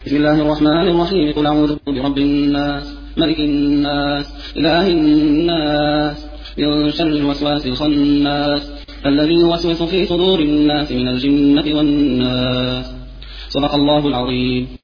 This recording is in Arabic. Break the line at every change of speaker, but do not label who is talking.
بسم الله الرحمن الرحيم. قل أعوذ برب الناس ملك الناس إله الناس من شر الوسواس الخناس الذي يوسوس في صدور الناس من الجنة والناس. صدق الله العظيم.